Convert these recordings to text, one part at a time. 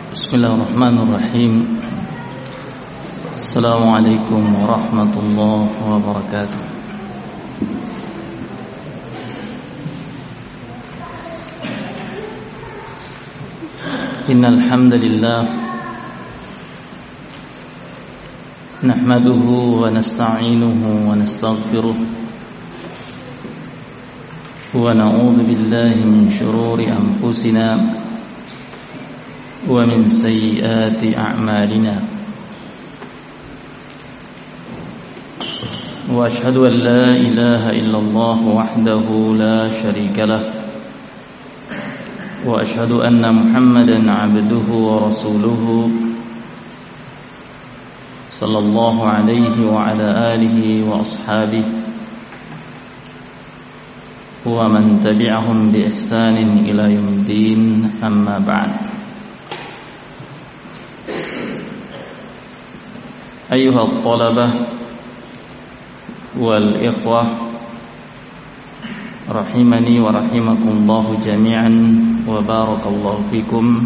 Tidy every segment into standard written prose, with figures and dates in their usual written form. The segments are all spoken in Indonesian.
Bismillahirrahmanirrahim. Assalamualaikum warahmatullahi wabarakatuh. Innal hamdalillah nahmaduhu wa nasta'inuhu wa nastaghfiruh wa na'udzu billahi min shururi anfusina wa min sayyiati a'malina wa ashhadu an la ilaha illallah wahdahu la sharika lah wa ashhadu anna Muhammadan 'abduhu wa rasuluhu sallallahu alaihi wa ala alihi wa ashabihi wa man tabi'ahum bi ihsanin ila yaumiddin, amma ba'd. Ayuha at-talabah wal ikhwah rahimani wa rahimakumullahu jami'an wa barakallahu fikum.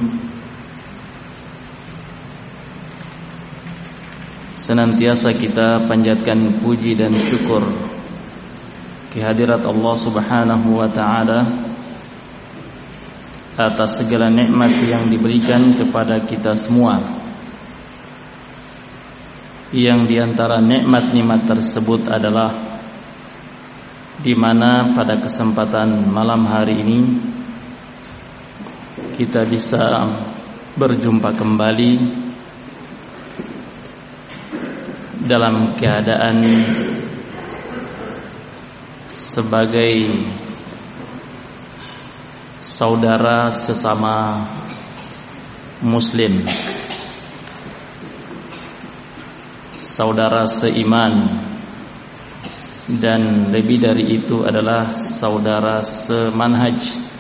Senantiasa kita panjatkan puji dan syukur kehadirat Allah Subhanahu wa ta'ala atas segala nikmat yang diberikan kepada kita semua. Yang diantara nikmat-nikmat tersebut adalah di mana pada kesempatan malam hari ini kita bisa berjumpa kembali dalam keadaan sebagai saudara sesama muslim, saudara seiman, dan lebih dari itu adalah saudara semanhaj,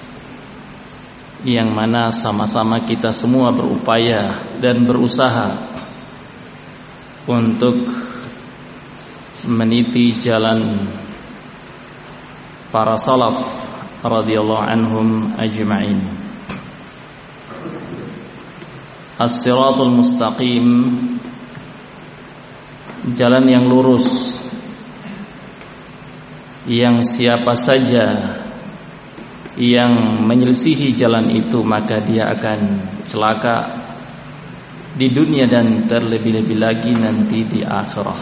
yang mana sama-sama kita semua berupaya dan berusaha untuk meniti jalan para salaf radhiyallahu anhum ajma'in. As-siratul mustaqim, jalan yang lurus, yang siapa saja yang menyelisihi jalan itu maka dia akan celaka di dunia dan terlebih-lebih lagi nanti di akhirah.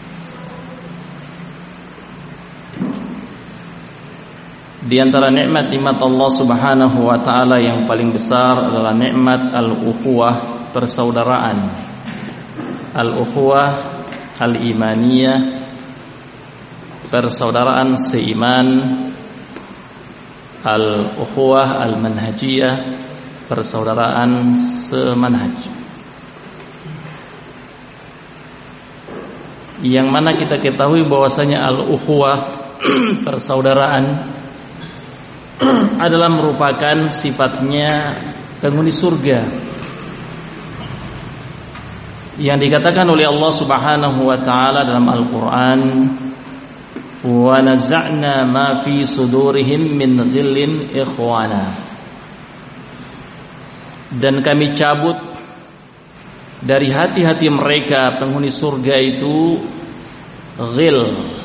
Di antara nikmat-nikmat Allah Subhanahu wa ta'ala yang paling besar adalah nikmat al-ukhuwah, persaudaraan. Al-ukhuwah al-imaniyah, persaudaraan seiman. Al-ukhuwah al-manhajiyah, persaudaraan semanhaj. Yang mana kita ketahui bahwasanya al-ukhuwah persaudaraan adalah merupakan sifatnya penghuni surga, yang dikatakan oleh Allah Subhanahu wa ta'ala dalam Al-Qur'an, wa naza'na ma fi sudurihim min ghillin ikhwana, dan kami cabut dari hati-hati mereka penghuni surga itu ghil,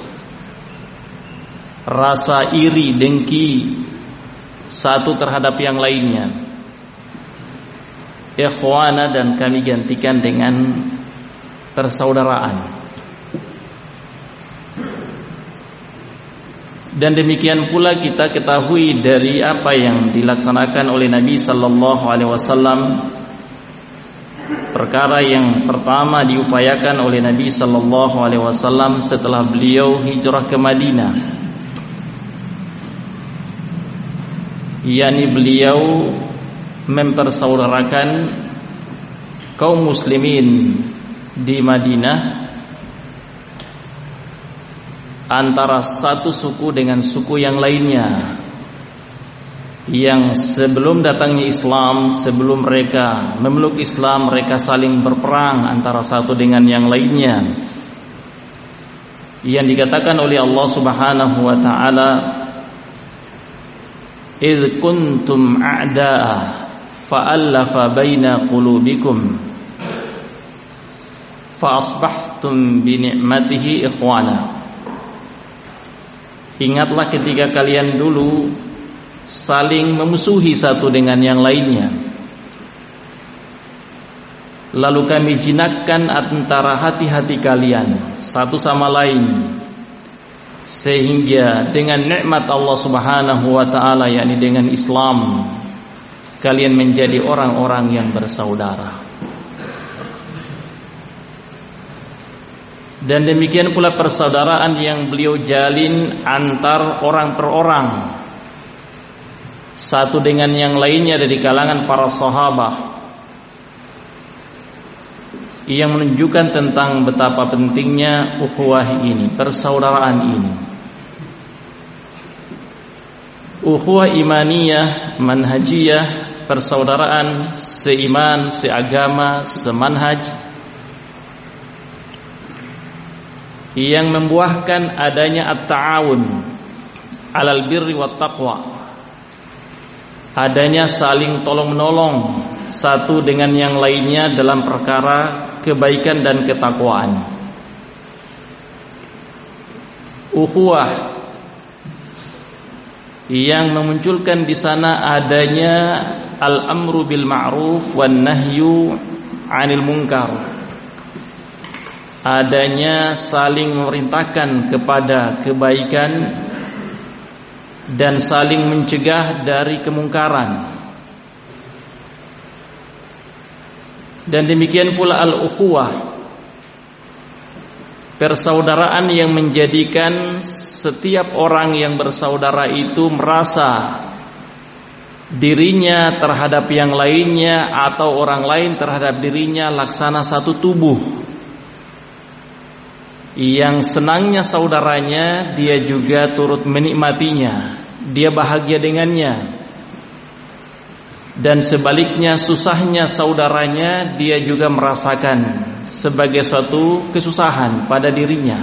rasa iri dengki satu terhadap yang lainnya, ikhwana, dan kami gantikan dengan persaudaraan. Dan demikian pula kita ketahui dari apa yang dilaksanakan oleh Nabi sallallahu alaihi wasallam. Perkara yang pertama diupayakan oleh Nabi sallallahu alaihi wasallam setelah beliau hijrah ke Madinah, yakni beliau mempersaudarakan kaum muslimin di Madinah antara satu suku dengan suku yang lainnya, yang sebelum datangnya Islam, sebelum mereka memeluk Islam, mereka saling berperang antara satu dengan yang lainnya, yang dikatakan oleh Allah Subhanahu wa ta'ala, idh kuntum a'da'a fa'allafa baina qulubikum fa asbahtum bi ni'matihi ikhwana. Ingatlah ketika kalian dulu saling memusuhi satu dengan yang lainnya, lalu kami jinakkan antara hati-hati kalian satu sama lain, sehingga dengan nikmat Allah Subhanahu wa taala, yakni dengan Islam, kalian menjadi orang-orang yang bersaudara. Dan demikian pula persaudaraan yang beliau jalin antar orang per orang, satu dengan yang lainnya dari kalangan para sahabat, yang menunjukkan tentang betapa pentingnya ukhuwah ini, persaudaraan ini. Ukhuwah imaniyah, manhajiyah, persaudaraan seiman, seagama, semanhaj, yang membuahkan adanya at-ta'awun 'alal birri wat taqwa, adanya saling tolong-menolong satu dengan yang lainnya dalam perkara kebaikan dan ketakwaan. Ukhuwah yang memunculkan di sana adanya al-amru bil ma'ruf wan nahyu 'anil munkar, adanya saling memerintahkan kepada kebaikan dan saling mencegah dari kemungkaran. Dan demikian pula al-ukhuwah, persaudaraan yang menjadikan setiap orang yang bersaudara itu merasa dirinya terhadap yang lainnya atau orang lain terhadap dirinya laksana satu tubuh. Yang senangnya saudaranya, dia juga turut menikmatinya, dia bahagia dengannya. Dan sebaliknya, susahnya saudaranya, dia juga merasakan sebagai suatu kesusahan pada dirinya.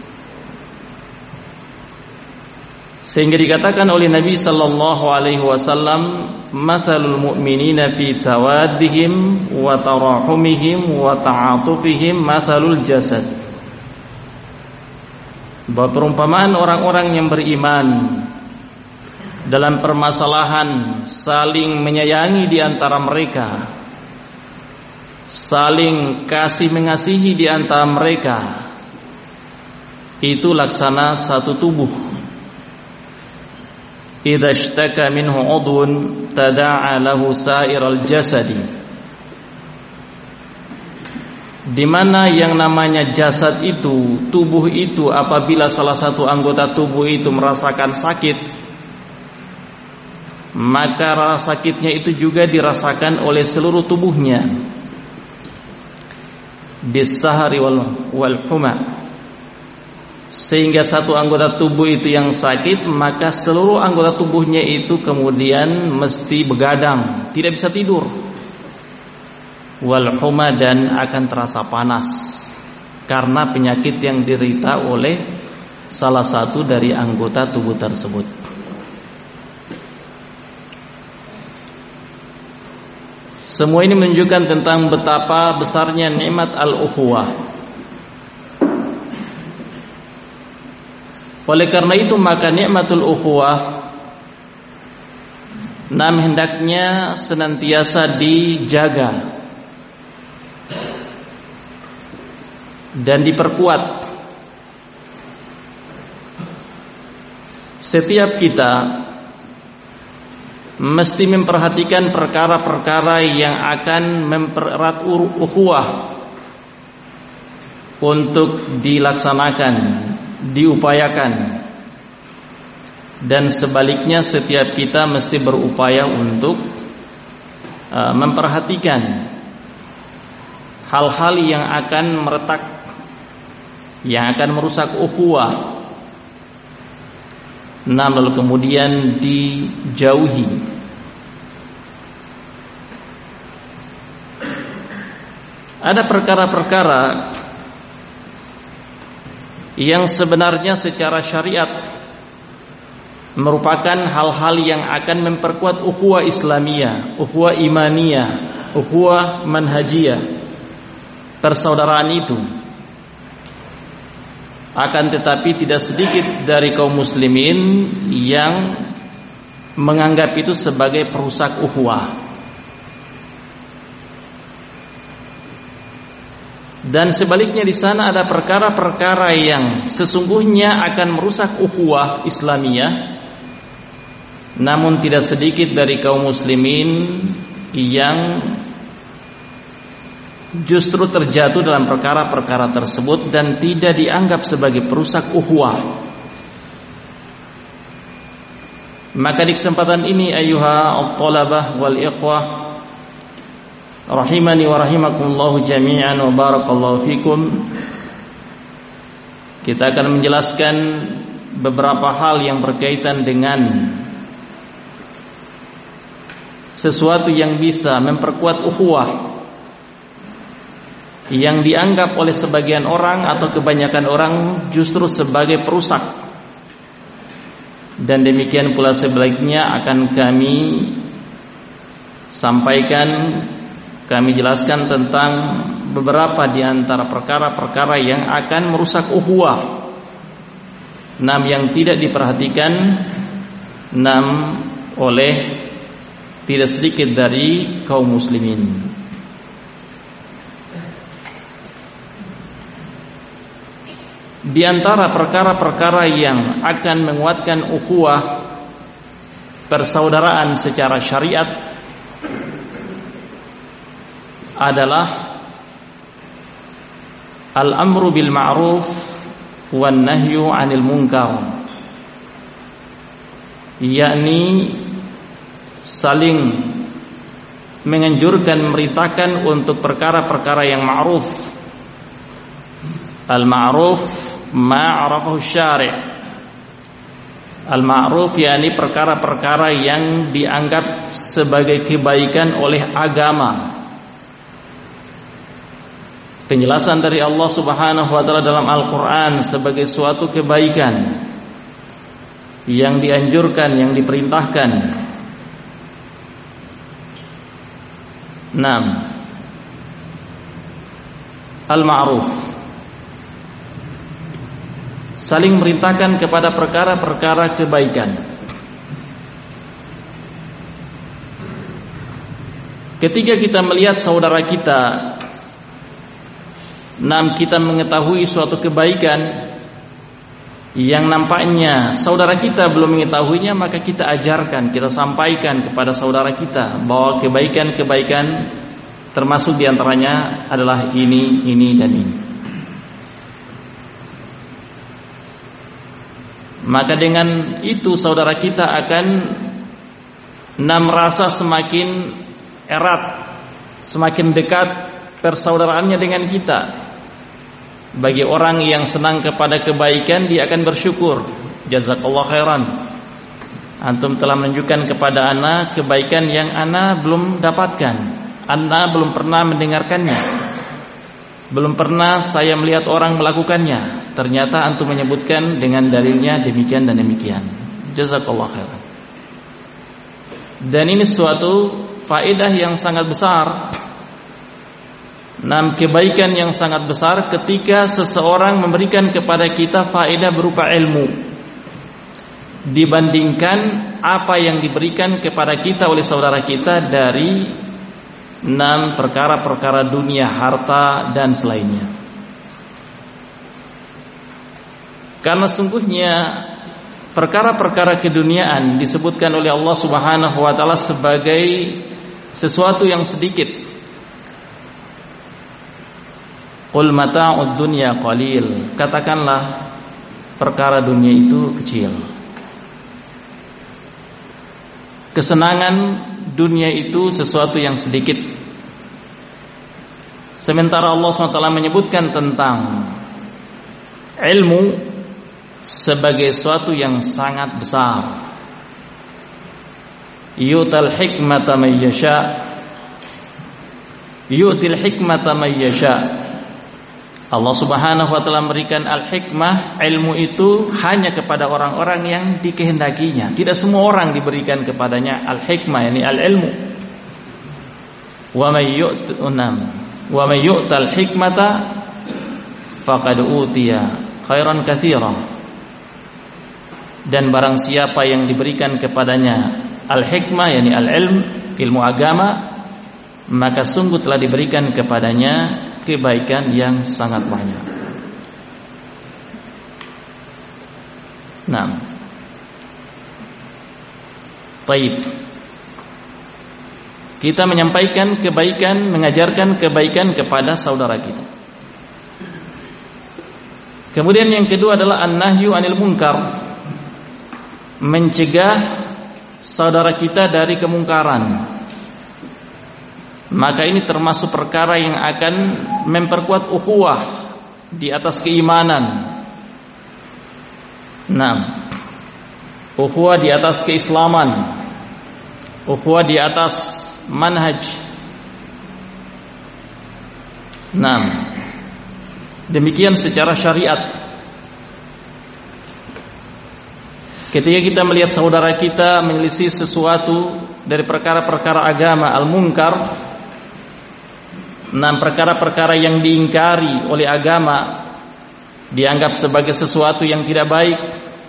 Sehingga dikatakan oleh Nabi sallallahu alaihi wasallam, "Matsalul mu'minina fi tawaddihim wa tarahumihim wa ta'atufihim matsalul jasad." Bahwa perumpamaan orang-orang yang beriman dalam permasalahan saling menyayangi di antara mereka, saling kasih mengasihi di antara mereka, itu laksana satu tubuh. Idza ishtaka minhu 'udwun tada'a lahu sa'iral jasadi. Di mana yang namanya jasad itu, tubuh itu, apabila salah satu anggota tubuh itu merasakan sakit, maka rasa sakitnya itu juga dirasakan oleh seluruh tubuhnya. Bis-sahari wal huma. Sehingga satu anggota tubuh itu yang sakit, maka seluruh anggota tubuhnya itu kemudian mesti begadang, tidak bisa tidur. Wal huma, dan akan terasa panas karena penyakit yang diderita oleh salah satu dari anggota tubuh tersebut. Semua ini menunjukkan tentang betapa besarnya nikmat al-ukhuwah. Oleh karena itu, maka nikmatul ukhuwah hendaknya senantiasa dijaga dan diperkuat. Setiap kita mesti memperhatikan perkara-perkara yang akan mempererat ukhuwah untuk dilaksanakan, diupayakan. Dan sebaliknya, setiap kita mesti berupaya untuk memperhatikan hal-hal yang akan meretak, yang akan merusak ukhuwah, lalu kemudian dijauhi. Ada perkara-perkara yang sebenarnya secara syariat merupakan hal-hal yang akan memperkuat ukhuwah Islamiyah, ukhuwah imaniyah, ukhuwah manhajiyah, persaudaraan itu. Akan tetapi tidak sedikit dari kaum muslimin yang menganggap itu sebagai perusak ukhuwah. Dan sebaliknya di sana ada perkara-perkara yang sesungguhnya akan merusak ukhuwah Islamiyah. Namun tidak sedikit dari kaum muslimin yang justru terjatuh dalam perkara-perkara tersebut dan tidak dianggap sebagai perusak ukhuwah. Maka di kesempatan ini ayyuha at-talabah wal ikhwah rahimani wa rahimakumullah jami'an wa barakallahu fikum, kita akan menjelaskan beberapa hal yang berkaitan dengan sesuatu yang bisa memperkuat ukhuwah yang dianggap oleh sebagian orang atau kebanyakan orang justru sebagai perusak. Dan demikian pula sebaliknya akan kami sampaikan, kami jelaskan tentang beberapa di antara perkara-perkara yang akan merusak ukhuwah, yang tidak diperhatikan oleh tidak sedikit dari kaum muslimin. Di antara perkara-perkara yang akan menguatkan ukhuwah persaudaraan secara syariat adalah al-amru bil ma'ruf wan nahyu 'anil munkar, yakni saling menganjurkan, memerintahkan untuk perkara-perkara yang ma'ruf. Al-ma'ruf ma'arafahu syari'. Al-ma'ruf yakni perkara-perkara yang dianggap sebagai kebaikan oleh agama. Penjelasan dari Allah Subhanahu wa taala dalam Al-Qur'an sebagai suatu kebaikan yang dianjurkan, yang diperintahkan. Al-ma'ruf saling merintahkan kepada perkara-perkara kebaikan. Ketika kita melihat saudara kita, kita mengetahui suatu kebaikan yang nampaknya saudara kita belum mengetahuinya, maka kita ajarkan, kita sampaikan kepada saudara kita bahwa kebaikan-kebaikan termasuk diantaranya adalah ini dan ini. Maka dengan itu saudara kita akan merasa semakin erat, semakin dekat persaudaraannya dengan kita. Bagi orang yang senang kepada kebaikan, dia akan bersyukur. Jazakallah khairan, antum telah menunjukkan kepada ana kebaikan yang ana belum dapatkan, ana belum pernah mendengarkannya, belum pernah saya melihat orang melakukannya. Ternyata antum menyebutkan dengan dalilnya demikian dan demikian. Jazakallah khairan. Dan ini suatu faedah yang sangat besar, kebaikan yang sangat besar ketika seseorang memberikan kepada kita faedah berupa ilmu, dibandingkan apa yang diberikan kepada kita oleh saudara kita dari perkara-perkara dunia, harta dan selainnya. Karena sungguhnya perkara-perkara keduniaan disebutkan oleh Allah Subhanahu wa taala sebagai sesuatu yang sedikit. Qul mata'ud dunya qalil, katakanlah perkara dunia itu kecil. Kesenangan dunia itu sesuatu yang sedikit. Sementara Allah SWT menyebutkan tentang ilmu sebagai sesuatu yang sangat besar. Yu'tal hikmata may yasha, yu'til hikmata may yasha. Allah Subhanahu wa taala memberikan al-hikmah, ilmu itu hanya kepada orang-orang yang dikehendakinya. Tidak semua orang diberikan kepadanya al-hikmah, yakni al-ilmu. Wa may yu'tal hikmata faqad utiya khairan katsira. Dan barang siapa yang diberikan kepadanya al-hikmah, yakni al-ilm, ilmu agama, maka sungguh telah diberikan kepadanya kebaikan yang sangat banyak. Nah, baik. Kita menyampaikan kebaikan, mengajarkan kebaikan kepada saudara kita. Kemudian yang kedua adalah an-nahyu 'anil munkar, mencegah saudara kita dari kemungkaran. Maka ini termasuk perkara yang akan memperkuat ukhuwah di atas keimanan. Nah, ukhuwah di atas keislaman, ukhuwah di atas manhaj. Nah, demikian secara syariat. Ketika kita melihat saudara kita menyelisih sesuatu dari perkara-perkara agama, al-munkar, perkara-perkara yang diingkari oleh agama, dianggap sebagai sesuatu yang tidak baik.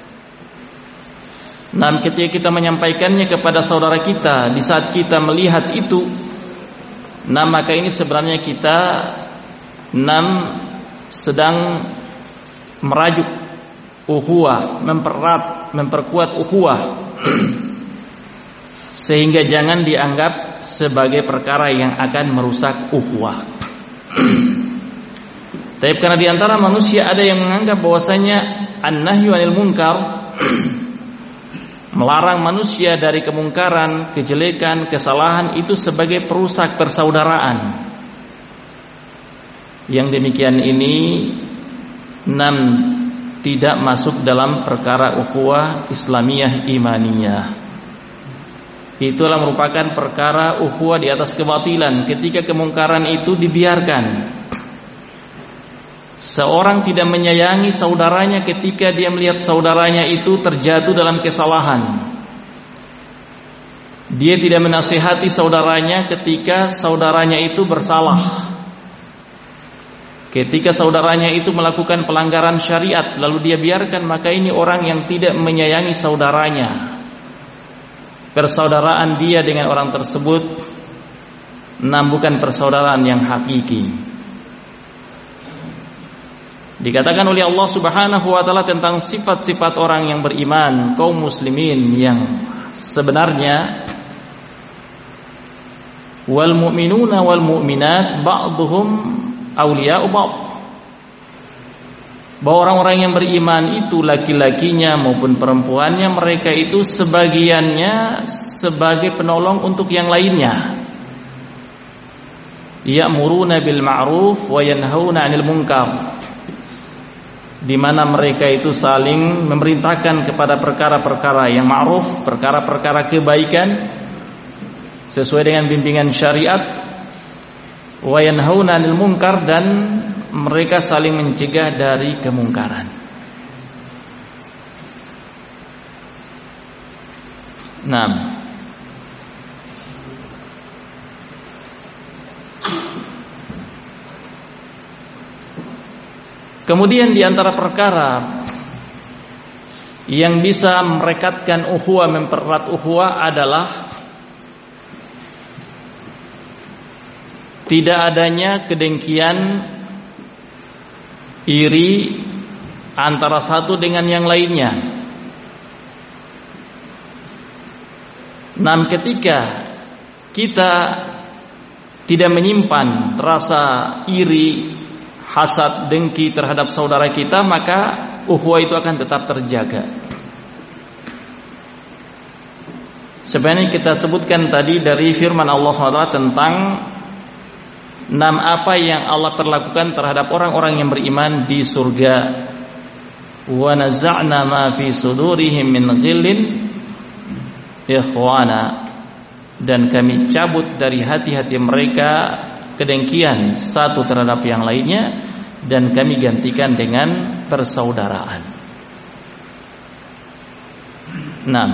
Ketika kita menyampaikannya kepada saudara kita, di saat kita melihat itu, maka ini sebenarnya kita sedang merajuk ukhuwah, memperkuat ukhuwah, sehingga jangan dianggap sebagai perkara yang akan merusak ukhuwah. Tapi karena diantara manusia ada yang menganggap bahwasanya an-nahyu 'anil munkar, melarang manusia dari kemungkaran, kejelekan, kesalahan, itu sebagai perusak persaudaraan. Yang demikian ini tidak masuk dalam perkara ukhuwah Islamiyah imaniyah. Itulah merupakan perkara ukhuwah di atas kebatilan. Ketika kemungkaran itu dibiarkan, seorang tidak menyayangi saudaranya ketika dia melihat saudaranya itu terjatuh dalam kesalahan. Dia tidak menasihati saudaranya ketika saudaranya itu bersalah. Ketika saudaranya itu melakukan pelanggaran syariat lalu dia biarkan, maka ini orang yang tidak menyayangi saudaranya. Persaudaraan dia dengan orang tersebut bukan persaudaraan yang hakiki. Dikatakan oleh Allah Subhanahu wa taala tentang sifat-sifat orang yang beriman, kaum muslimin yang sebenarnya, wal mu'minuna wal mu'minat ba'dhum awliya'u ba'd. Bahwa orang-orang yang beriman itu laki-lakinya maupun perempuannya, mereka itu sebagiannya sebagai penolong untuk yang lainnya. Ya'muruna bil ma'ruf wa yanhauna 'anil munkar, di mana mereka itu saling memerintahkan kepada perkara-perkara yang ma'ruf, perkara-perkara kebaikan sesuai dengan bimbingan syariat, wa yanhauna 'anil munkar, dan mereka saling mencegah dari kemungkaran. Nah, kemudian di antara perkara yang bisa merekatkan ukhuwah, mempererat ukhuwah adalah tidak adanya kedengkian, iri antara satu dengan yang lainnya. Ketika kita tidak menyimpan rasa iri, hasad, dengki terhadap saudara kita, maka ukhuwah itu akan tetap terjaga. Sebenarnya kita sebutkan tadi dari firman Allah SWT tentang apa yang Allah perlakukan terhadap orang-orang yang beriman di surga. Wa naza'na ma fi sudurihim min ghillin ikhwana, dan kami cabut dari hati-hati mereka kedengkian satu terhadap yang lainnya, dan kami gantikan dengan persaudaraan. Nah,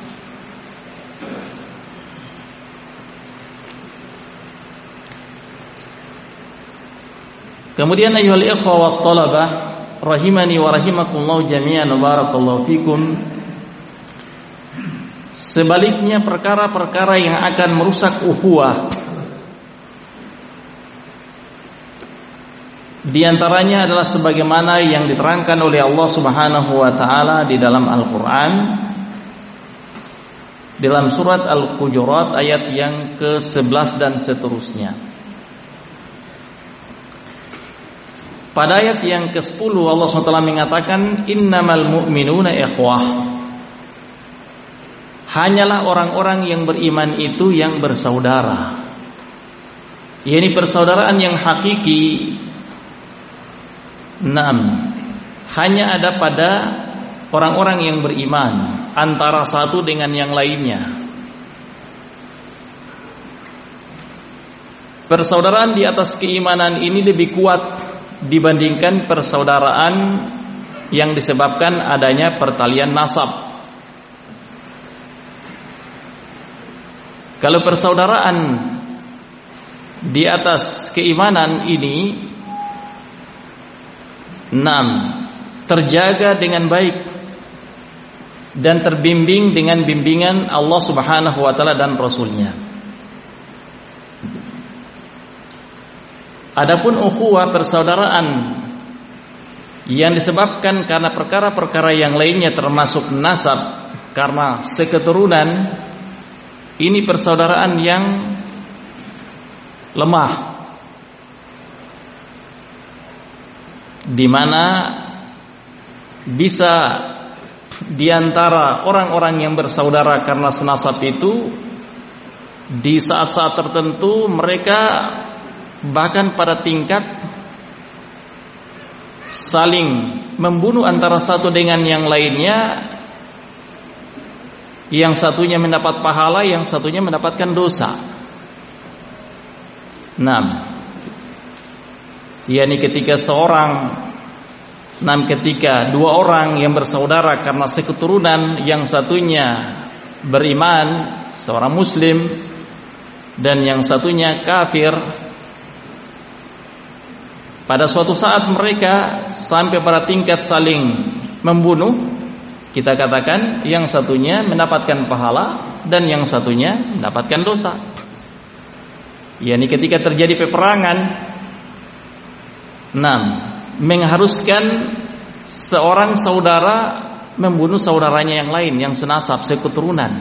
kemudian ayyuhal ikhwa wat talabah rahimani wa rahimakumullah jami'an wa barakallahu fikum. Sebaliknya perkara-perkara yang akan merusak ukhuwah, di antaranya adalah sebagaimana yang diterangkan oleh Allah Subhanahu wa taala di dalam Al-Qur'an dalam surat Al-Hujurat ayat yang ke-11 dan seterusnya. Pada ayat yang ke-10 Allah SWT mengatakan innamal mu'minuna ikhwah. Hanyalah orang-orang yang beriman itu yang bersaudara. Ini persaudaraan yang hakiki. Hanya ada pada orang-orang yang beriman antara satu dengan yang lainnya. Persaudaraan di atas keimanan ini lebih kuat dibandingkan persaudaraan yang disebabkan adanya pertalian nasab. Kalau persaudaraan di atas keimanan ini terjaga dengan baik dan terbimbing dengan bimbingan Allah Subhanahu wa taala dan Rasul-Nya. Adapun ukhuwah persaudaraan yang disebabkan karena perkara-perkara yang lainnya termasuk nasab karena seketurunan, ini persaudaraan yang lemah, di mana bisa di antara orang-orang yang bersaudara karena senasab itu di saat-saat tertentu mereka bahkan pada tingkat saling membunuh antara satu dengan yang lainnya. Yang satunya mendapat pahala, yang satunya mendapatkan dosa. yakni ketika ketika dua orang yang bersaudara karena seketurunan, yang satunya beriman, seorang muslim, dan yang satunya kafir, pada suatu saat mereka sampai pada tingkat saling membunuh, kita katakan yang satunya mendapatkan pahala dan yang satunya mendapatkan dosa. yakni ketika terjadi peperangan, mengharuskan seorang saudara membunuh saudaranya yang lain yang senasab, seketurunan.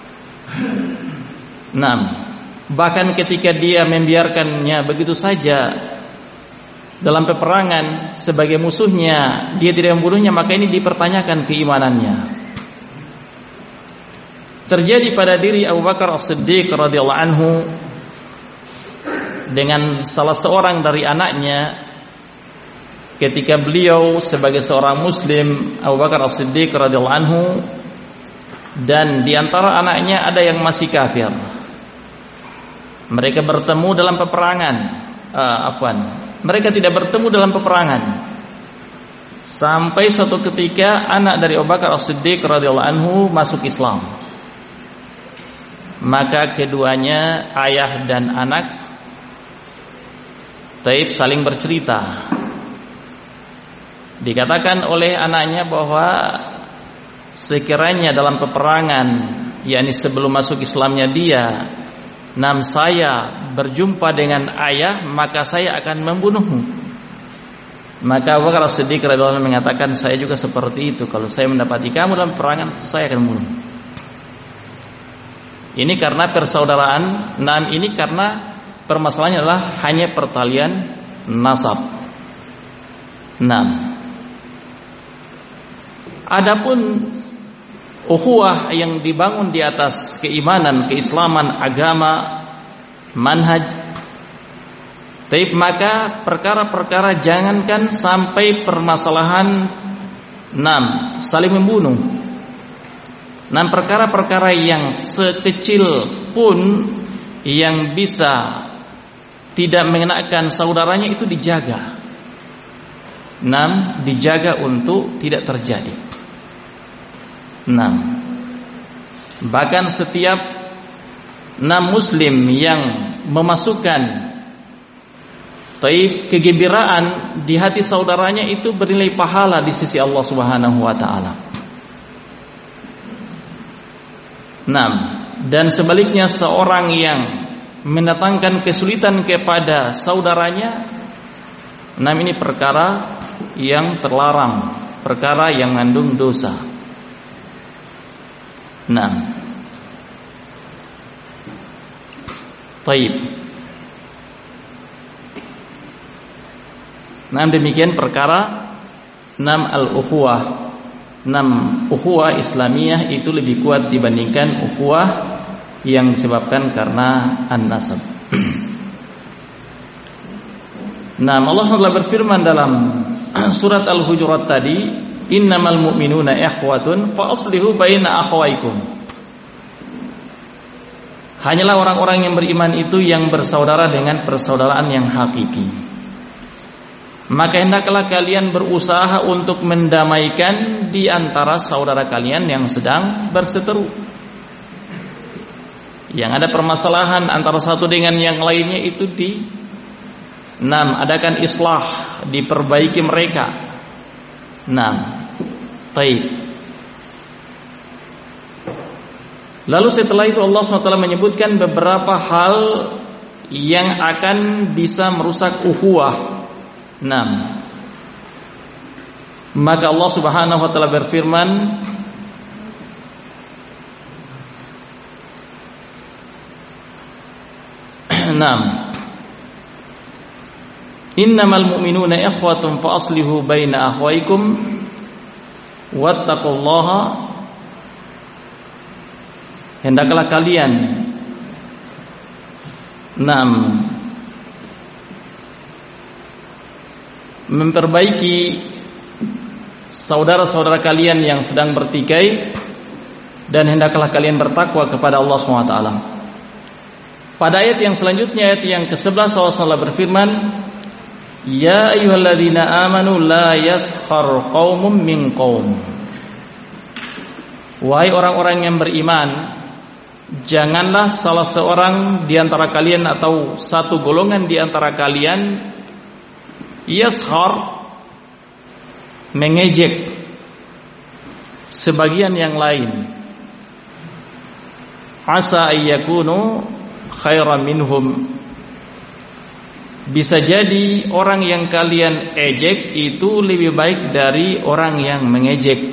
Bahkan ketika dia membiarkannya begitu saja dalam peperangan sebagai musuhnya, dia tidak membunuhnya, maka ini dipertanyakan keimanannya. Terjadi pada diri Abu Bakar As-Siddiq radhiyallahu anhu dengan salah seorang dari anaknya, ketika beliau sebagai seorang muslim, Abu Bakar As-Siddiq radhiyallahu anhu, dan di antara anaknya ada yang masih kafir. Mereka bertemu dalam peperangan. Mereka tidak bertemu dalam peperangan sampai suatu ketika anak dari Abu Bakar As-Siddiq radhiyallahu anhu masuk Islam. Maka keduanya, ayah dan anak, saling bercerita. Dikatakan oleh anaknya bahwa sekiranya dalam peperangan, yakni sebelum masuk Islamnya dia, saya berjumpa dengan ayah, maka saya akan membunuhmu. Maka Abu Bakar As-Siddiq radhiyallahu anhu mengatakan, saya juga seperti itu. Kalau saya mendapati kamu dalam peperangan, saya akan membunuhmu. Ini karena persaudaraan. Ini karena permasalahannya adalah hanya pertalian nasab. Adapun ukhuwah yang dibangun di atas keimanan, keislaman, agama, manhaj, maka perkara-perkara jangankan sampai permasalahan saling membunuh. Perkara-perkara yang sekecil pun yang bisa tidak mengenakan saudaranya itu dijaga. dijaga untuk tidak terjadi. Bahkan setiap muslim yang memasukkan kegembiraan di hati saudaranya itu bernilai pahala di sisi Allah Subhanahu wa taala. Dan sebaliknya seorang yang mendatangkan kesulitan kepada saudaranya, ini perkara yang terlarang, perkara yang mengandung dosa. Demikian perkara al-ukhuwah. Ukhuwah Islamiyah itu lebih kuat dibandingkan ukhuwah yang disebabkan karena an-nasab. Allah telah berfirman dalam surat Al-Hujurat tadi, innamal mu'minuna ikhwatun fa aslihu baina akhawaykum. Hanyalah orang-orang yang beriman itu yang bersaudara dengan persaudaraan yang hakiki. Maka hendaklah kalian berusaha untuk mendamaikan di antara saudara kalian yang sedang berseteru. Yang ada permasalahan antara satu dengan yang lainnya itu adakan islah, diperbaiki mereka. Lalu setelah itu Allah SWT menyebutkan beberapa hal yang akan bisa merusak ukhuwah. Maka Allah Subhanahu wa taala berfirman, innamal mu'minuna ikhwatun fa aslihu baina akhwaykum wattaqullaha. Hendaklah kalian memperbaiki saudara-saudara kalian yang sedang bertikai, dan hendaklah kalian bertakwa kepada Allah SWT. Pada ayat yang selanjutnya, ayat yang ke-11, Allah berfirman, ya ayyuhalladzina amanu la yaskhar qaumun min qaum. Wahai orang-orang yang beriman, janganlah salah seorang di antara kalian atau satu golongan di antara kalian yaskhar, mengejek sebagian yang lain, asa ayyakunu khairan minhum. Bisa jadi orang yang kalian ejek itu lebih baik dari orang yang mengejek.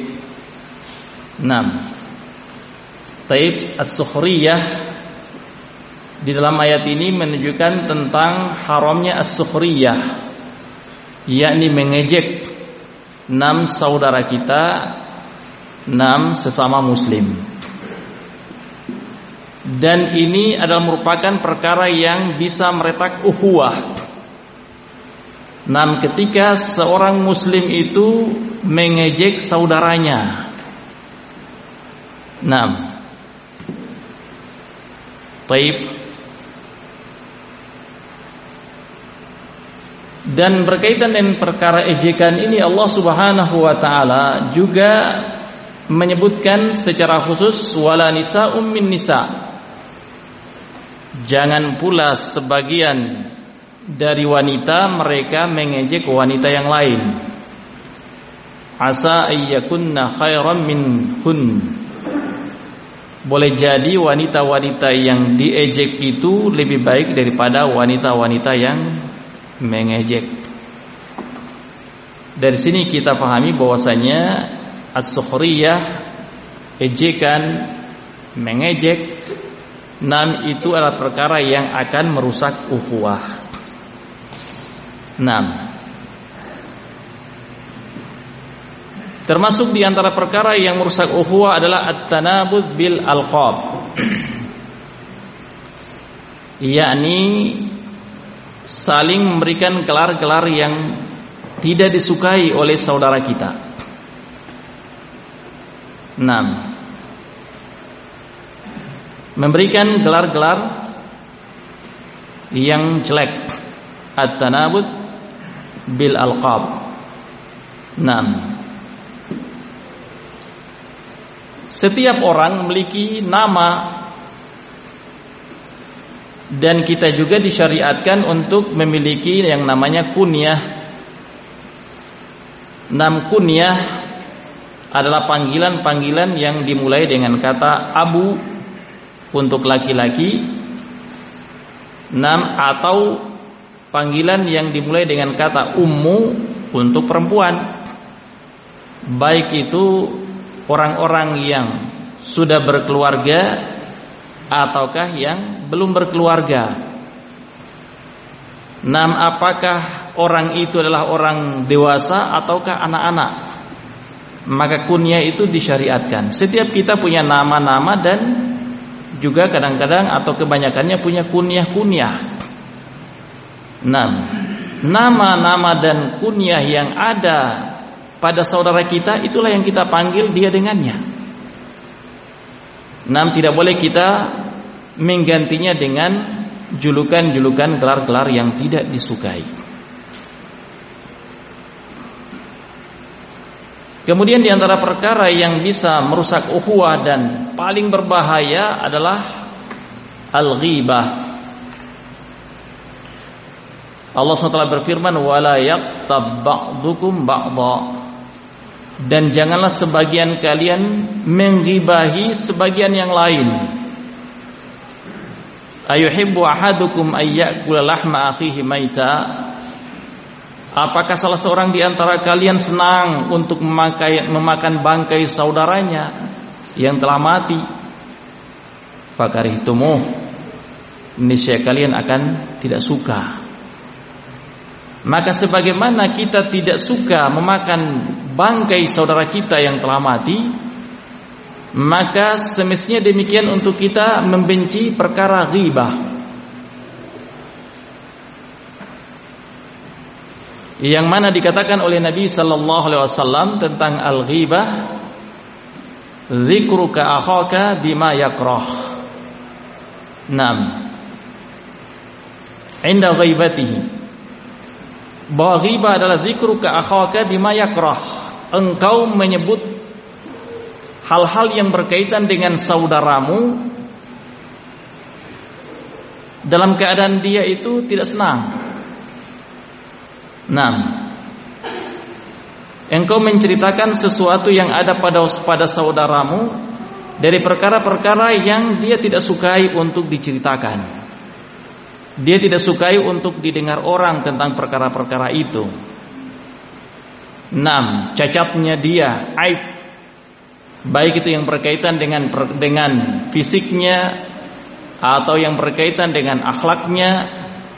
As-sukhriyah di dalam ayat ini menunjukkan tentang haramnya as-sukhriyah, yakni mengejek saudara kita, sesama muslim. Dan ini adalah merupakan perkara yang bisa meretak ukhuwah. Ketika seorang muslim itu mengejek saudaranya. Dan berkaitan dengan perkara ejekan ini, Allah Subhanahu wa taala juga menyebutkan secara khusus wala nisa'um min nisa'. Jangan pula sebagian dari wanita mereka mengejek wanita yang lain. Asa ayyakunna khairan minhun. Boleh jadi wanita-wanita yang diejek itu lebih baik daripada wanita-wanita yang mengejek. Dari sini kita pahami bahwasanya as-sukhriyah, ejekan, mengejek, itu adalah perkara yang akan merusak ukhuwah. Termasuk di antara perkara yang merusak ukhuwah adalah at-tanabud bil alqab, yakni saling memberikan gelar-gelar yang tidak disukai oleh saudara kita. Memberikan gelar-gelar yang jelek, at-tanabud bil alqab, Setiap orang memiliki nama, dan kita juga disyariatkan untuk memiliki yang namanya kunyah. Kunyah adalah panggilan-panggilan yang dimulai dengan kata abu untuk laki-laki, atau panggilan yang dimulai dengan kata ummu untuk perempuan, baik itu orang-orang yang sudah berkeluarga ataukah yang belum berkeluarga. Apakah orang itu adalah orang dewasa ataukah anak-anak, maka kunyah itu disyariatkan. Setiap kita punya nama-nama dan juga kadang-kadang atau kebanyakannya punya kunyah-kunyah. Nama-nama dan kunyah yang ada pada saudara kita, itulah yang kita panggil dia dengannya. Tidak boleh kita menggantinya dengan julukan-julukan, gelar-gelar yang tidak disukai. Kemudian di antara perkara yang bisa merusak ukhuwah dan paling berbahaya adalah al-ghibah. Allah SWT berfirman, wala yaqtab ba'dukum ba'dha, dan janganlah sebagian kalian menggibahi sebagian yang lain. Ayuhibbu ahadukum ayyakula lahma akhihi maita, apakah salah seorang di antara kalian senang untuk memakan bangkai saudaranya yang telah mati? Fakarihtumuh, niscaya kalian akan tidak suka. Maka sebagaimana kita tidak suka memakan bangkai saudara kita yang telah mati, maka semestinya demikian untuk kita membenci perkara ghibah. Yang mana dikatakan oleh Nabi sallallahu alaihi wasallam tentang al-ghibah, dzikruka akhaka bima yakrah. Inda ghaibatihi, bahwa ghibah adalah dzikruka akhaka bima yakrah, engkau menyebut hal-hal yang berkaitan dengan saudaramu dalam keadaan dia itu tidak senang. Engkau menceritakan sesuatu yang ada pada saudaramu dari perkara-perkara yang dia tidak sukai untuk diceritakan. Dia tidak sukai untuk didengar orang tentang perkara-perkara itu. Cacatnya dia, aib, baik itu yang berkaitan dengan fisiknya atau yang berkaitan dengan akhlaknya,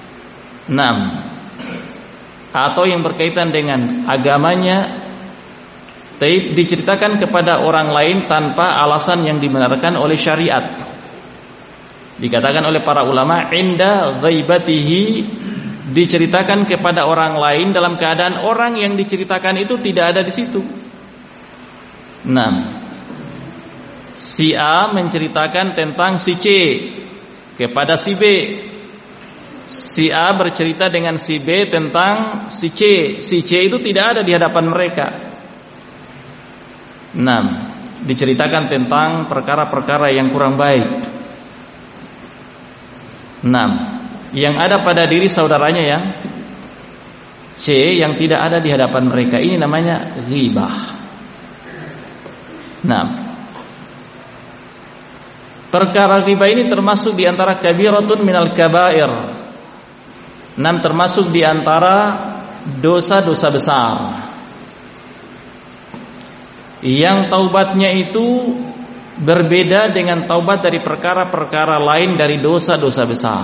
atau yang berkaitan dengan agamanya, diceritakan kepada orang lain tanpa alasan yang dibenarkan oleh syariat. Dikatakan oleh para ulama, inda ghaibatihi, diceritakan kepada orang lain dalam keadaan orang yang diceritakan itu tidak ada di situ. Si A menceritakan tentang si C kepada si B. Si A bercerita dengan si B tentang si C. Si C itu tidak ada di hadapan mereka. Diceritakan tentang perkara-perkara yang kurang baik. Yang ada pada diri saudaranya yang C, yang tidak ada di hadapan mereka. Ini namanya ghibah. Perkara ghibah ini termasuk di antara kabiratun minal kabair. Termasuk di antara dosa-dosa besar yang taubatnya itu berbeda dengan taubat dari perkara-perkara lain dari dosa-dosa besar.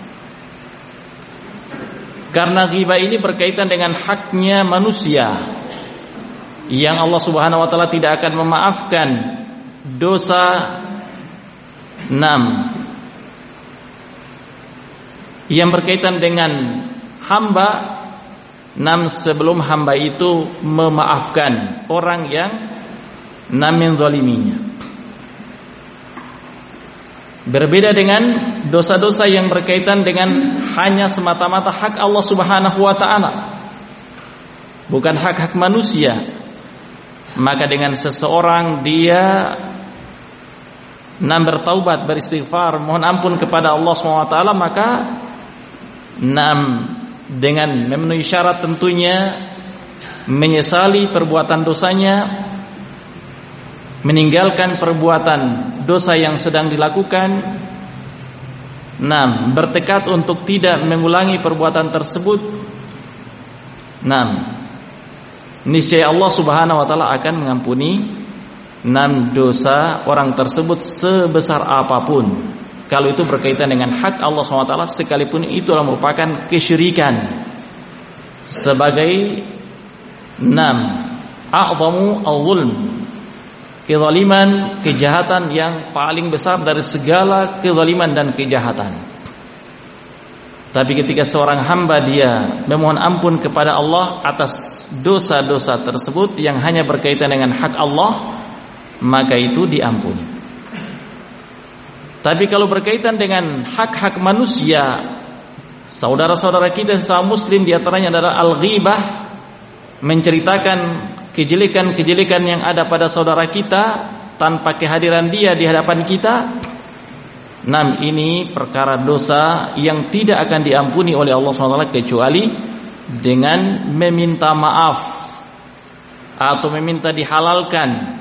Karena ghibah ini berkaitan dengan haknya manusia, yang Allah Subhanahu wa taala tidak akan memaafkan dosa yang berkaitan dengan hamba sebelum hamba itu memaafkan orang yang menzaliminya. Berbeda dengan dosa-dosa yang berkaitan dengan hanya semata-mata hak Allah Subhanahu wa taala. bukan hak-hak manusia. Maka dengan seseorang dia bertaubat, beristighfar, mohon ampun kepada Allah SWT, maka dengan memenuhi syarat tentunya menyesali perbuatan dosanya, meninggalkan perbuatan dosa yang sedang dilakukan, bertekad untuk tidak mengulangi perbuatan tersebut, niscaya Allah Subhanahu wa taala akan mengampuni dosa orang tersebut sebesar apapun. Kalau itu berkaitan dengan hak Allah Subhanahu wa taala, sekalipun itu adalah merupakan kesyirikan sebagai a'zamu al-zulm, kezaliman, kejahatan yang paling besar dari segala kezaliman dan kejahatan. Tapi ketika seorang hamba dia memohon ampun kepada Allah atas dosa-dosa tersebut yang hanya berkaitan dengan hak Allah, maka itu diampuni. Tapi kalau berkaitan dengan hak-hak manusia, saudara-saudara kita sesama muslim, di antaranya adalah al-ghibah, menceritakan kejelekan-kejelekan yang ada pada saudara kita tanpa kehadiran dia di hadapan kita. Ini perkara dosa yang tidak akan diampuni oleh Allah SWT kecuali dengan meminta maaf atau meminta dihalalkan.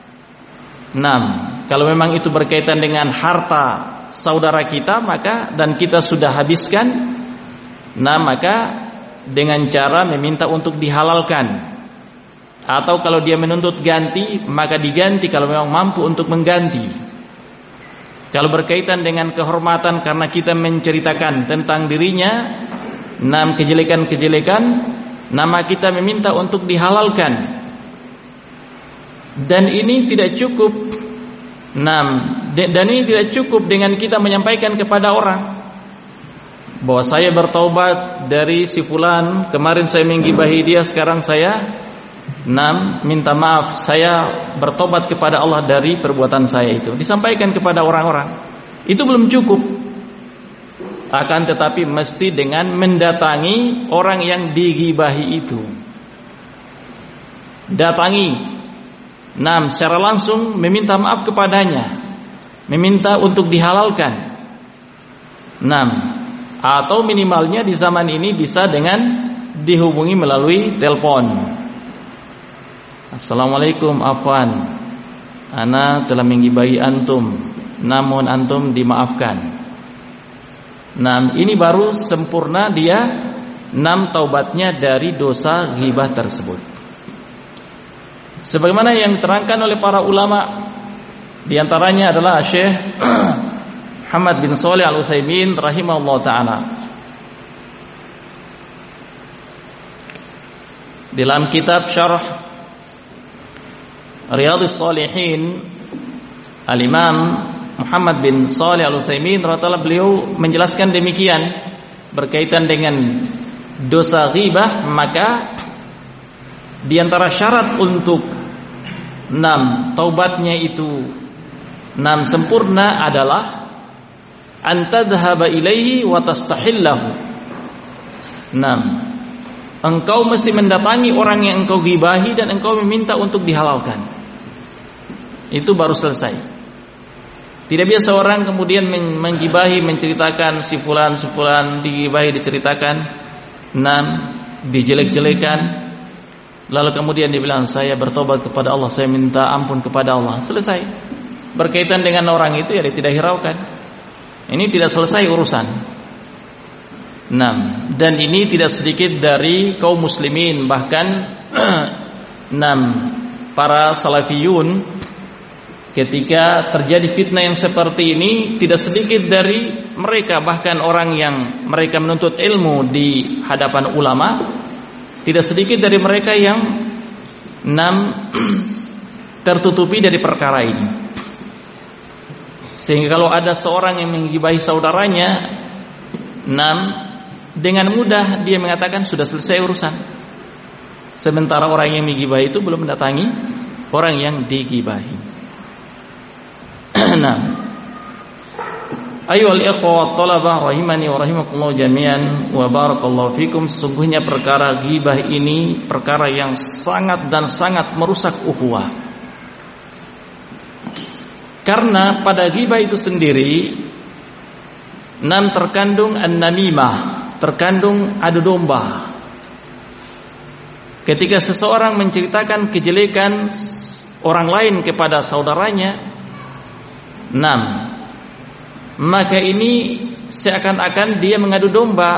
Kalau memang itu berkaitan dengan harta saudara kita, maka dan kita sudah habiskan, maka dengan cara meminta untuk dihalalkan. Atau kalau dia menuntut ganti, maka diganti kalau memang mampu untuk mengganti. Kalau berkaitan dengan kehormatan karena kita menceritakan tentang dirinya, kejelekan-kejelekan, nama kita meminta untuk dihalalkan. Dan ini tidak cukup. Dan ini tidak cukup dengan kita menyampaikan kepada orang bahwa saya bertaubat dari si fulan, kemarin saya menggibahi dia, sekarang saya minta maaf, saya bertobat kepada Allah dari perbuatan saya itu. Disampaikan kepada orang-orang. Itu belum cukup. Akan tetapi mesti dengan mendatangi orang yang digibahi itu. Datangi, secara langsung meminta maaf kepadanya, meminta untuk dihalalkan. Atau minimalnya di zaman ini bisa dengan dihubungi melalui telepon. Assalamualaikum, afwan, ana telah menggibahi antum, namun antum dimaafkan. Ini baru sempurna dia taubatnya dari dosa ghibah tersebut. Sebagaimana yang diterangkan oleh para ulama, di antaranya adalah Syekh Muhammad bin Shalih Al-Utsaimin rahimahullah taala. Dalam kitab Syarah Riyadhus Shalihin, Al-Imam Muhammad bin Shalih Al-Utsaimin radhiyallahu beliau menjelaskan demikian berkaitan dengan dosa ghibah. Maka di antara syarat untuk taubatnya itu sempurna adalah antadhhaba ilaihi wa tastahillahu. Engkau mesti mendatangi orang yang engkau gibahi dan engkau meminta untuk dihalalkan. Itu baru selesai. Tidak biasa orang kemudian menggibahi, menceritakan si fulan digibahi, diceritakan, dijelek-jelekan, lalu kemudian dibilang saya bertobat kepada Allah, saya minta ampun kepada Allah. Selesai. Berkaitan dengan orang itu ya dia tidak hiraukan. Ini tidak selesai urusan. Dan ini tidak sedikit dari kaum muslimin, bahkan para salafiyun, ketika terjadi fitnah yang seperti ini, tidak sedikit dari mereka, bahkan orang yang mereka menuntut ilmu di hadapan ulama, tidak sedikit dari mereka yang tertutupi dari perkara ini. Sehingga kalau ada seorang yang menggibahi saudaranya, dengan mudah dia mengatakan sudah selesai urusan. Sementara orang yang menggibahi itu belum mendatangi orang yang digibahi. Ayyuhal ikhwah talabah rahimani wa rahimakumullah jami'an wa barakallahu fikum. Sesungguhnya perkara ghibah ini perkara yang sangat dan sangat merusak ukhuwah. Karena pada ghibah itu sendiri terkandung an-namimah, terkandung adu domba. Ketika seseorang menceritakan kejelekan orang lain kepada saudaranya, maka ini seakan-akan dia mengadu domba,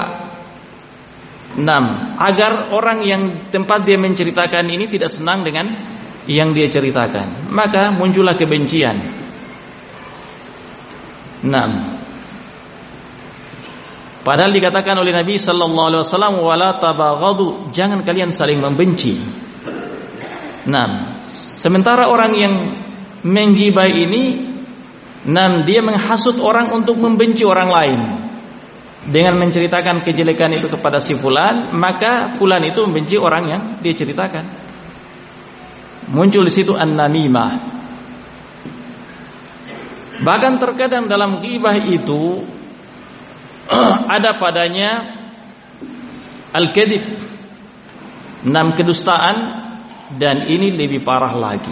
agar orang yang tempat dia menceritakan ini tidak senang dengan yang dia ceritakan, maka muncullah kebencian. Padahal dikatakan oleh Nabi sallallahu alaihi wasallam wala tabaghadu, jangan kalian saling membenci. Sementara orang yang menggibah ini dia menghasut orang untuk membenci orang lain dengan menceritakan kejelekan itu kepada si fulan, maka fulan itu membenci orang yang dia ceritakan. Muncul di situ an-namimah. Bahkan terkadang dalam ghibah itu ada padanya al-kadhib, kedustaan, dan ini lebih parah lagi.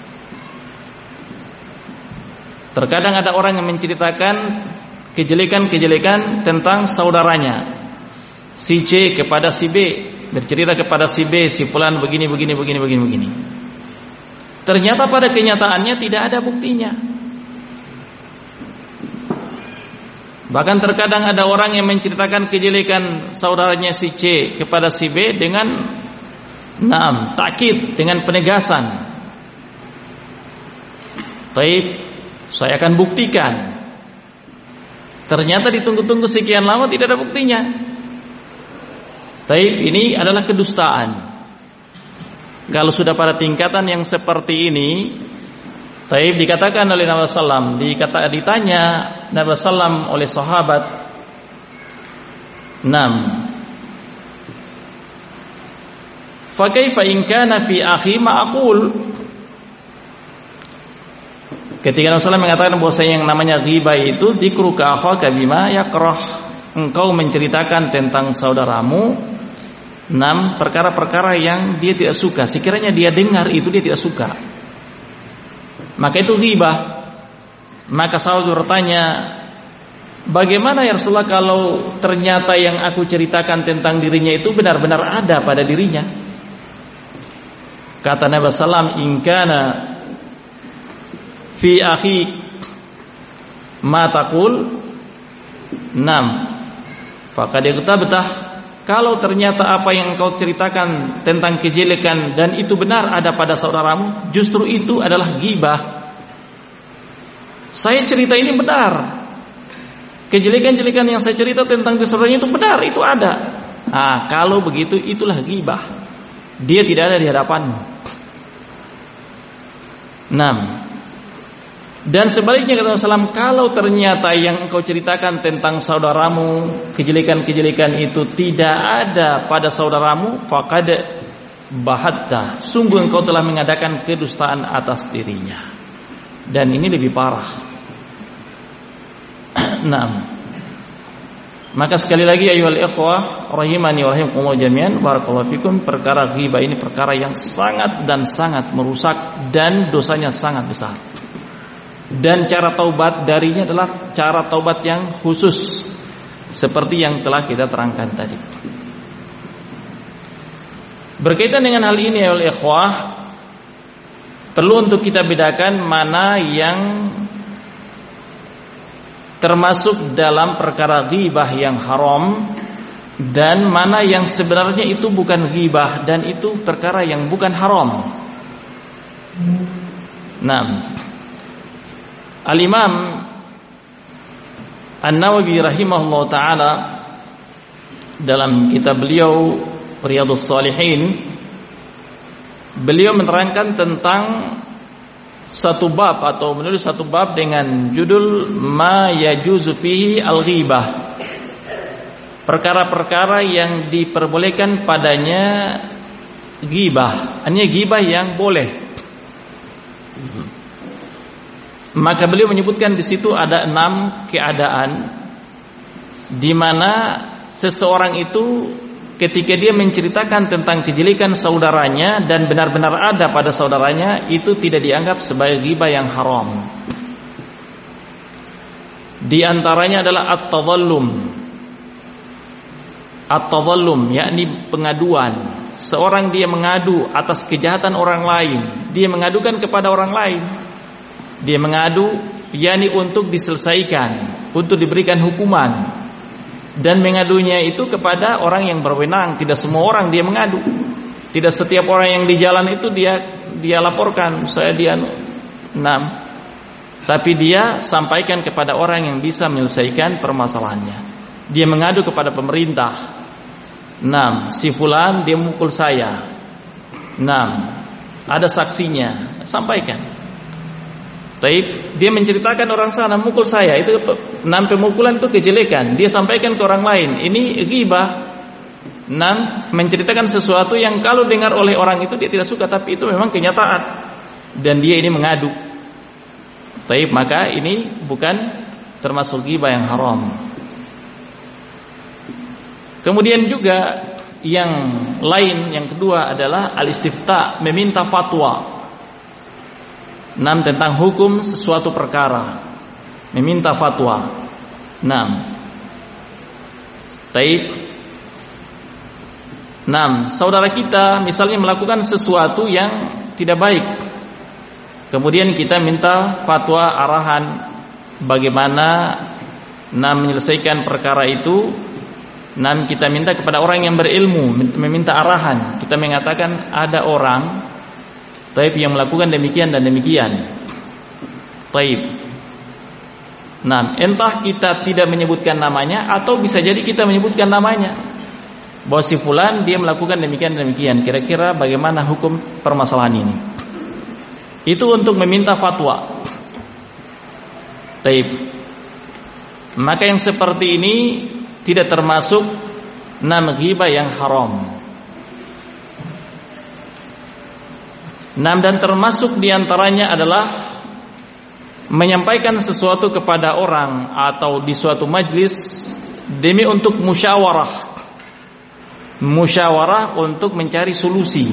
Terkadang ada orang yang menceritakan kejelekan-kejelekan tentang saudaranya, si C kepada si B, bercerita kepada si B, si fulan begini. Ternyata pada kenyataannya tidak ada buktinya. Bahkan terkadang ada orang yang menceritakan kejelekan saudaranya si C kepada si B dengan takkid, dengan penegasan. Baik, saya akan buktikan. Ternyata ditunggu-tunggu sekian lama tidak ada buktinya. Taib, ini adalah kedustaan. Kalau sudah pada tingkatan yang seperti ini, taib, dikatakan oleh Nabi sallam, ditanya Nabi sallam oleh sahabat, fa kaifa in kana fi akhi ma aqul. Ketika Rasulullah mengatakan bahwa yang namanya ghibah itu dzikruka akhaka bima yakrah, engkau menceritakan tentang saudaramu perkara-perkara yang dia tidak suka, sekiranya dia dengar itu dia tidak suka, maka itu ghibah. Maka sahabat bertanya, bagaimana ya Rasulullah kalau ternyata yang aku ceritakan tentang dirinya itu benar-benar ada pada dirinya? Kata Nabi sallam, in kana fi akhi ma taqul faqad iqtabtah. Kalau ternyata apa yang engkau ceritakan tentang kejelekan dan itu benar ada pada saudaramu, justru itu adalah ghibah. Saya cerita ini benar, kejelekan-jelekan yang saya cerita tentang saudaranya itu benar, itu ada. Kalau begitu itulah ghibah, dia tidak ada di hadapanmu. Dan sebaliknya kata Rasulullah, kalau ternyata yang engkau ceritakan tentang saudaramu, kejelekan-kejelekan itu tidak ada pada saudaramu, faqad bahatta, sungguh engkau telah mengadakan kedustaan atas dirinya. Dan ini lebih parah. Maka sekali lagi ayyuhal ikhwah rahimani wa rahimakumullah jami'an, barakallahu fikum, perkara ghibah ini perkara yang sangat dan sangat merusak dan dosanya sangat besar. Dan cara taubat darinya adalah cara taubat yang khusus, seperti yang telah kita terangkan tadi. Berkaitan dengan hal ini ya ikhwah, perlu untuk kita bedakan mana yang termasuk dalam perkara ghibah yang haram dan mana yang sebenarnya itu bukan ghibah dan itu perkara yang bukan haram. Al-Imam An-Nawawi rahimahullah ta'ala dalam kitab beliau Riyadhus Shalihin, beliau menerangkan tentang satu bab atau menulis satu bab dengan judul Ma yajuzu fihi al-ghibah, perkara-perkara yang diperbolehkan padanya ghibah, hanya ghibah yang boleh. Maka beliau menyebutkan di situ ada 6 keadaan di mana seseorang itu ketika dia menceritakan tentang kejelekan saudaranya dan benar-benar ada pada saudaranya, itu tidak dianggap sebagai ghibah yang haram. Di antaranya adalah at-tadhallum. At-tadhallum yakni pengaduan. Seorang dia mengadu atas kejahatan orang lain, dia mengadukan kepada orang lain. Dia mengadu yakni untuk diselesaikan, untuk diberikan hukuman. Dan mengadunya itu kepada orang yang berwenang. Tidak semua orang dia mengadu. Tidak setiap orang yang di jalan itu dia laporkan saya dia 6. Tapi dia sampaikan kepada orang yang bisa menyelesaikan permasalahannya. Dia mengadu kepada pemerintah. 6. Si fulan dia mukul saya. 6. Ada saksinya, sampaikan. Taib, dia menceritakan orang sana mukul saya, itu 6 pemukulan itu kejelekan. Dia sampaikan ke orang lain, ini ghibah. 6. Menceritakan sesuatu yang kalau dengar oleh orang itu dia tidak suka, tapi itu memang kenyataan. Dan dia ini mengadu. Taib, maka ini bukan termasuk ghibah yang haram. Kemudian juga yang lain, yang kedua adalah al-istifta, meminta fatwa. 6. Tentang hukum sesuatu perkara, meminta fatwa. 6. Taib. 6. Saudara kita misalnya melakukan sesuatu yang tidak baik, kemudian kita minta fatwa, arahan bagaimana menyelesaikan perkara itu. 6. Kita minta kepada orang yang berilmu, meminta arahan. Kita mengatakan ada orang Taib yang melakukan demikian dan demikian. Taib. Nah, entah kita tidak menyebutkan namanya atau bisa jadi kita menyebutkan namanya. Bahwa si fulan dia melakukan demikian dan demikian. Kira-kira bagaimana hukum permasalahan ini? Itu untuk meminta fatwa. Taib. Maka yang seperti ini tidak termasuk ghibah yang haram. 6. Dan termasuk diantaranya adalah menyampaikan sesuatu kepada orang atau di suatu majlis demi untuk musyawarah. Musyawarah untuk mencari solusi.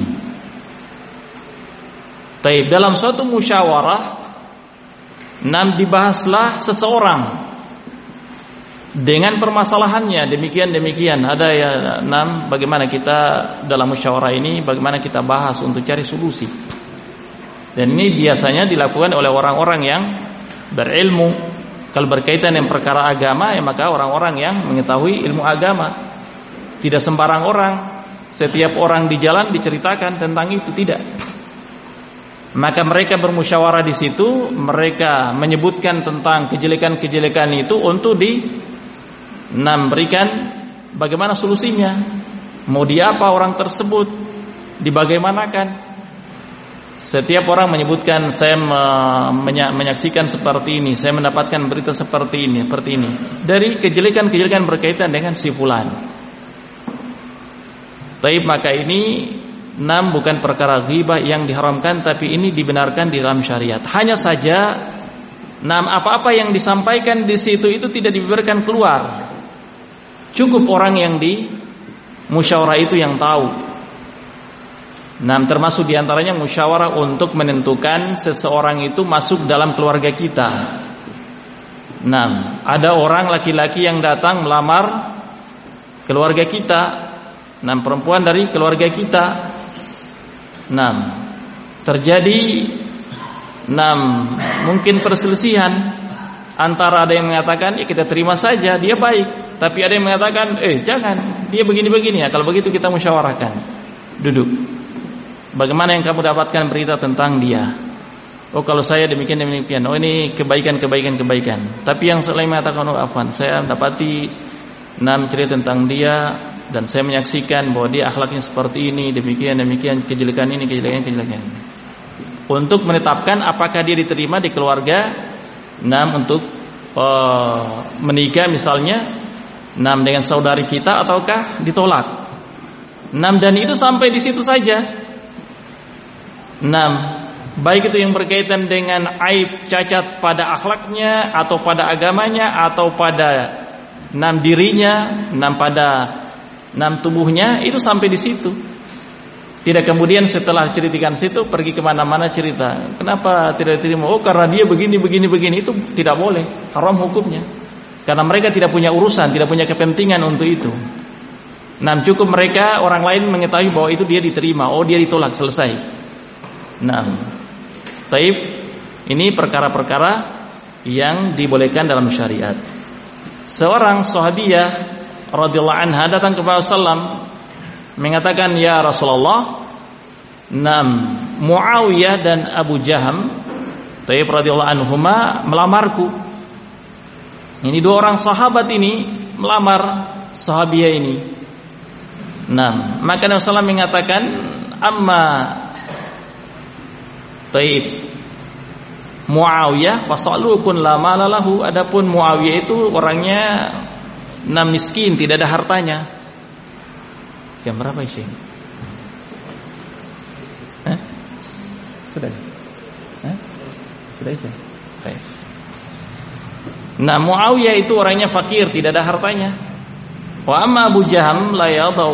Taib, dalam suatu musyawarah 6. Dibahaslah seseorang dengan permasalahannya demikian. Ada ya 6. Bagaimana kita dalam musyawarah ini, bagaimana kita bahas untuk cari solusi. Dan ini biasanya dilakukan oleh orang-orang yang berilmu. Kalau berkaitan dengan perkara agama, ya maka orang-orang yang mengetahui ilmu agama. Tidak sembarang orang, setiap orang di jalan diceritakan tentang itu, tidak. Maka mereka bermusyawarah di situ, mereka menyebutkan tentang kejelekan-kejelekan itu untuk berikan bagaimana solusinya. Mau diapa orang tersebut, dibagaimanakan. Setiap orang menyebutkan saya menyaksikan seperti ini, saya mendapatkan berita seperti ini. Dari kejelekan-kejelekan berkaitan dengan si fulan. Taib, maka ini 6 bukan perkara ghibah yang diharamkan, tapi ini dibenarkan di dalam syariat. Hanya saja 6 apa-apa yang disampaikan di situ itu tidak dibiarkan keluar. Cukup orang yang di musyawarah itu yang tahu. 6. Termasuk diantaranya musyawarah untuk menentukan seseorang itu masuk dalam keluarga kita. 6. Ada orang laki-laki yang datang melamar keluarga kita. 6. Perempuan dari keluarga kita. 6. Terjadi 6. Mungkin perselisihan antara ada yang mengatakan kita terima saja, dia baik. Tapi ada yang mengatakan jangan, dia begini-begini ya. Kalau begitu kita musyawarahkan. Duduk. Bagaimana yang kamu dapatkan berita tentang dia? Oh, kalau saya demikian. Oh, ini kebaikan. Tapi yang selain mengatakan afwan, saya dapati 6 cerita tentang dia dan saya menyaksikan bahwa dia akhlaknya seperti ini, demikian, kejelekan ini. Untuk menetapkan apakah dia diterima di keluarga 6 untuk menikah misalnya 6 dengan saudari kita ataukah ditolak. 6. Dan itu sampai di situ saja. 6. baik itu yang berkaitan dengan aib cacat pada akhlaknya atau pada agamanya atau pada dirinya, pada tubuhnya, itu sampai di situ. Tidak kemudian setelah ceritakan situ pergi kemana-mana cerita. Kenapa tidak diterima? Oh, karena dia begini. Itu tidak boleh, haram hukumnya. Karena mereka tidak punya urusan, tidak punya kepentingan untuk itu. Cukup mereka orang lain mengetahui bahwa itu dia diterima. Oh, dia ditolak, selesai. Taib, ini perkara-perkara yang dibolehkan dalam syariat. Seorang sahabiyah radhiyallahu anha datang kepada Rasulullah mengatakan, ya Rasulullah, Muawiyah dan Abu Jaham Taib radhiyallahu anhuma melamarku. Ini dua orang sahabat ini melamar sahabiyah ini. Maka Rasulullah mengatakan, amma Taib Muawiyah fasalukun la malalahu, adapun Muawiyah itu orangnya miskin, tidak ada hartanya. Jam berapa sih? Sudah. Sudah sih. Baik. Muawiyah itu orangnya fakir, tidak ada hartanya. Wa amma Abu Jaham la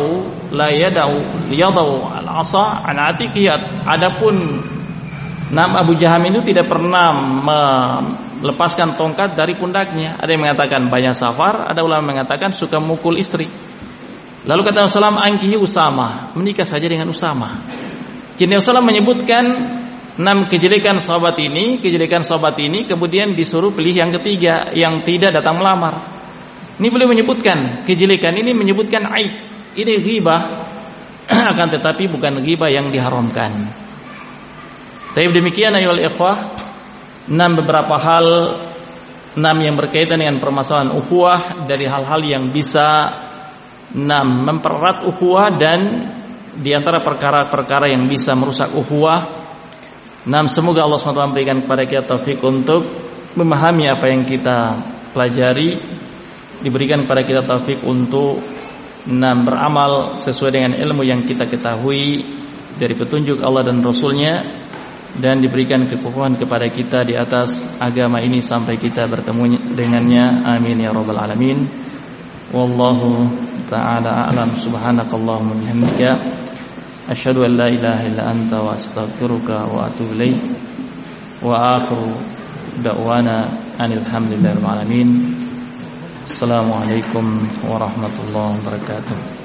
yadau al-asa an atiqiyat. Adapun Abu Jaham itu tidak pernah melepaskan tongkat dari pundaknya. Ada yang mengatakan banyak safar, ada ulama mengatakan suka mukul istri. Lalu kata Rasulullah, angkihi Usama, menikah saja dengan Usama. Jadi Rasulullah menyebutkan 6 kejelekan sahabat ini, kemudian disuruh pilih yang ketiga yang tidak datang melamar. Ini boleh menyebutkan kejelekan, ini menyebutkan aib. Ini ghibah, akan tetapi bukan ghibah yang diharamkan. Tapi demikian ayolah ikhwah, 6 beberapa hal, 6 yang berkaitan dengan permasalahan ukhuwah, dari hal-hal yang bisa mempererat ukhuwah dan di antara perkara-perkara yang bisa merusak ukhuwah. Semoga Allah SWT memberikan kepada kita taufik untuk memahami apa yang kita pelajari, diberikan kepada kita taufik untuk beramal sesuai dengan ilmu yang kita ketahui dari petunjuk Allah dan Rasulnya, dan diberikan kekuatan kepada kita di atas agama ini sampai kita bertemu dengannya. Amin ya rabbal alamin. Wallahu ta'ala a'lam. Subhanakallahumma bihamdika asyhadu an la ilaha illa anta wa astaghfiruka wa atubu ilaik. Wa akhiru da'wana anil hamdulillahil alamin. Assalamualaikum warahmatullahi wabarakatuh.